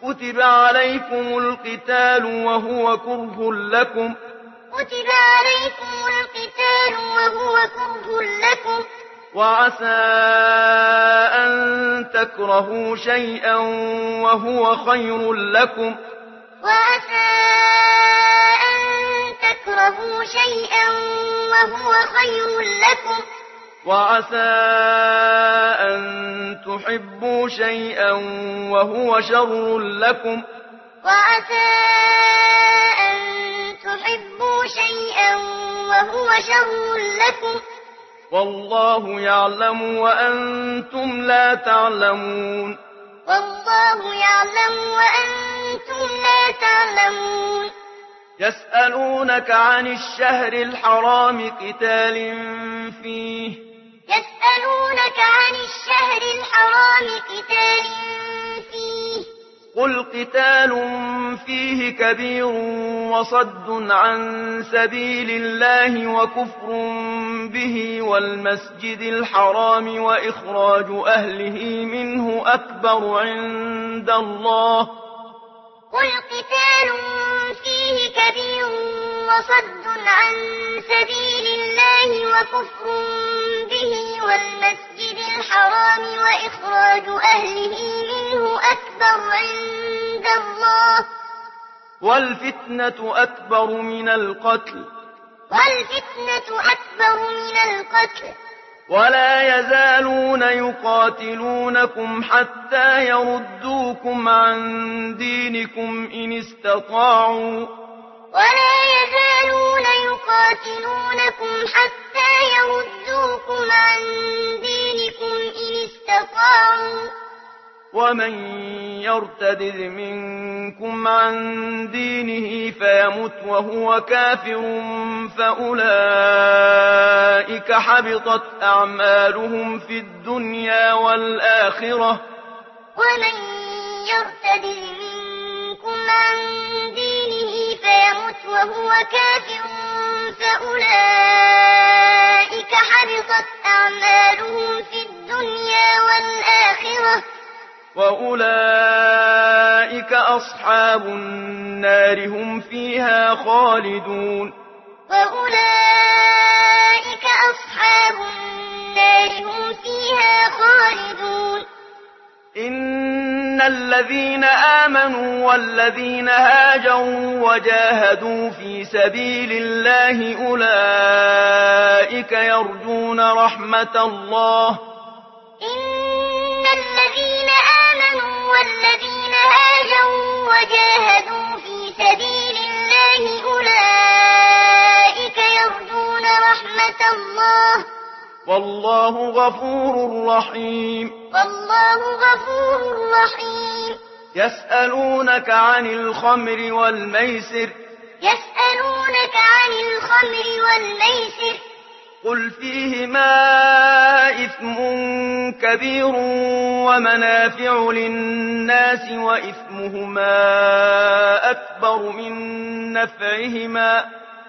كتب عليكم القتال وهو كره لكم وعسى أن تكرهوا شيئا وهو خير لكم وعسى أن تحبوا شيئا وهو شر لكم والله يعلم وأنتم لا تعلمون يسألونك عن الشهر الحرام قتال فيه قل قتال فيه كبير وصد عن سبيل الله وكفر به والمسجد الحرام وإخراج أهله منه أكبر عند الله والفتنة أكبر من القتل ولا يزالون يقاتلونكم حتى يردوكم عن دينكم إن استطاعوا ومن يرتد منكم عن دينه فيمت وهو كافر فأولئك حبطت أعمالهم في الدنيا والآخرة وأولئك أصحاب النار هم فيها خالدون إن الذين آمنوا والذين هاجروا وجاهدوا في سبيل الله أولئك يرجون رحمة الله والله غفور رحيم يسألونك عن الخمر والميسر قل فيهما إثم كبير ومنافع للناس وإثمهما أكبر من نفعهما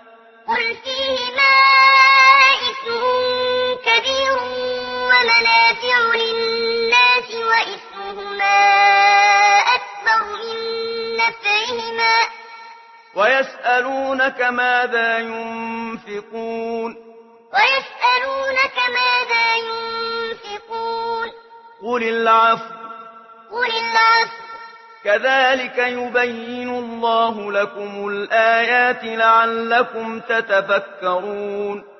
ويسألونك ماذا ينفقون قل العفو كذلك يبين الله لكم الآيات لعلكم تتفكرون